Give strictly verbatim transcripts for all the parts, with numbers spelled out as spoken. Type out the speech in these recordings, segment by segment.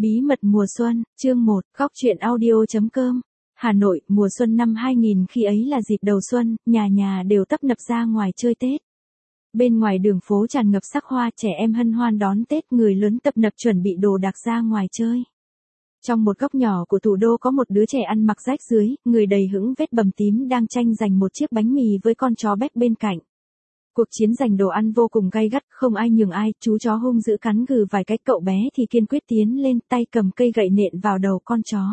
Bí mật mùa xuân, chương một, góc truyện audio chấm com. Hà Nội, mùa xuân năm hai nghìn, khi ấy là dịp đầu xuân, nhà nhà đều tấp nập ra ngoài chơi Tết. Bên ngoài đường phố tràn ngập sắc hoa, trẻ em hân hoan đón Tết, người lớn tập nập chuẩn bị đồ đạc ra ngoài chơi. Trong một góc nhỏ của thủ đô có một đứa trẻ ăn mặc rách rưới, người đầy hững vết bầm tím đang tranh giành một chiếc bánh mì với con chó béc bên cạnh. Cuộc chiến giành đồ ăn vô cùng gay gắt, không ai nhường ai, chú chó hung dữ cắn gừ vài cái, cậu bé thì kiên quyết tiến lên, tay cầm cây gậy nện vào đầu con chó.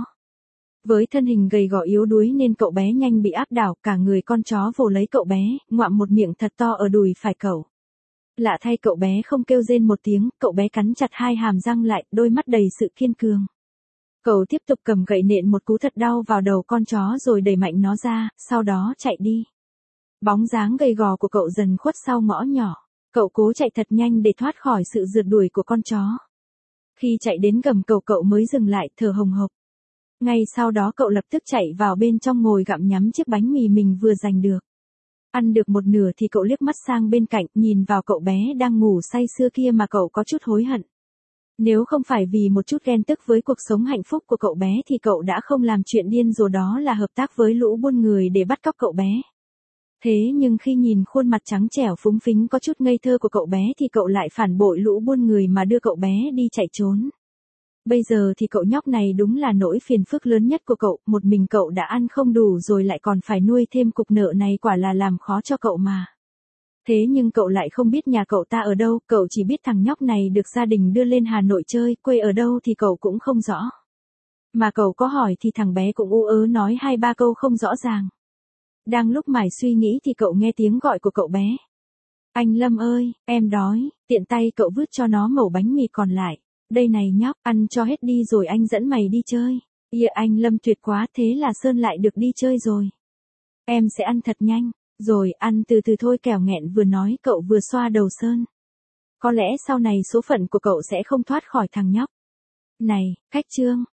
Với thân hình gầy gò yếu đuối nên cậu bé nhanh bị áp đảo, cả người con chó vồ lấy cậu bé, ngoạm một miệng thật to ở đùi phải cậu. Lạ thay, cậu bé không kêu rên một tiếng, cậu bé cắn chặt hai hàm răng lại, đôi mắt đầy sự kiên cường. Cậu tiếp tục cầm gậy nện một cú thật đau vào đầu con chó rồi đẩy mạnh nó ra, sau đó chạy đi. Bóng dáng gầy gò của cậu dần khuất sau ngõ nhỏ. Cậu cố chạy thật nhanh để thoát khỏi sự rượt đuổi của con chó. Khi chạy đến gầm cầu, cậu mới dừng lại, thở hồng hộc. Ngay sau đó cậu lập tức chạy vào bên trong ngồi gặm nhắm chiếc bánh mì mình vừa giành được. Ăn được một nửa thì cậu liếc mắt sang bên cạnh, nhìn vào cậu bé đang ngủ say sưa kia mà cậu có chút hối hận. Nếu không phải vì một chút ghen tức với cuộc sống hạnh phúc của cậu bé thì cậu đã không làm chuyện điên rồ đó là hợp tác với lũ buôn người để bắt cóc cậu bé. Thế nhưng khi nhìn khuôn mặt trắng trẻo phúng phính có chút ngây thơ của cậu bé thì cậu lại phản bội lũ buôn người mà đưa cậu bé đi chạy trốn. Bây giờ thì cậu nhóc này đúng là nỗi phiền phức lớn nhất của cậu, một mình cậu đã ăn không đủ rồi lại còn phải nuôi thêm cục nợ này, quả là làm khó cho cậu mà. Thế nhưng cậu lại không biết nhà cậu ta ở đâu, cậu chỉ biết thằng nhóc này được gia đình đưa lên Hà Nội chơi, quê ở đâu thì cậu cũng không rõ. Mà cậu có hỏi thì thằng bé cũng ú ớ nói hai ba câu không rõ ràng. Đang lúc mải suy nghĩ thì cậu nghe tiếng gọi của cậu bé. Anh Lâm ơi, em đói, tiện tay cậu vứt cho nó mẩu bánh mì còn lại. Đây này nhóc, ăn cho hết đi rồi anh dẫn mày đi chơi. Yeah, anh Lâm tuyệt quá, thế là Sơn lại được đi chơi rồi. Em sẽ ăn thật nhanh, rồi ăn từ từ thôi, kẻo nghẹn, vừa nói cậu vừa xoa đầu Sơn. Có lẽ sau này số phận của cậu sẽ không thoát khỏi thằng nhóc này. Khách trương.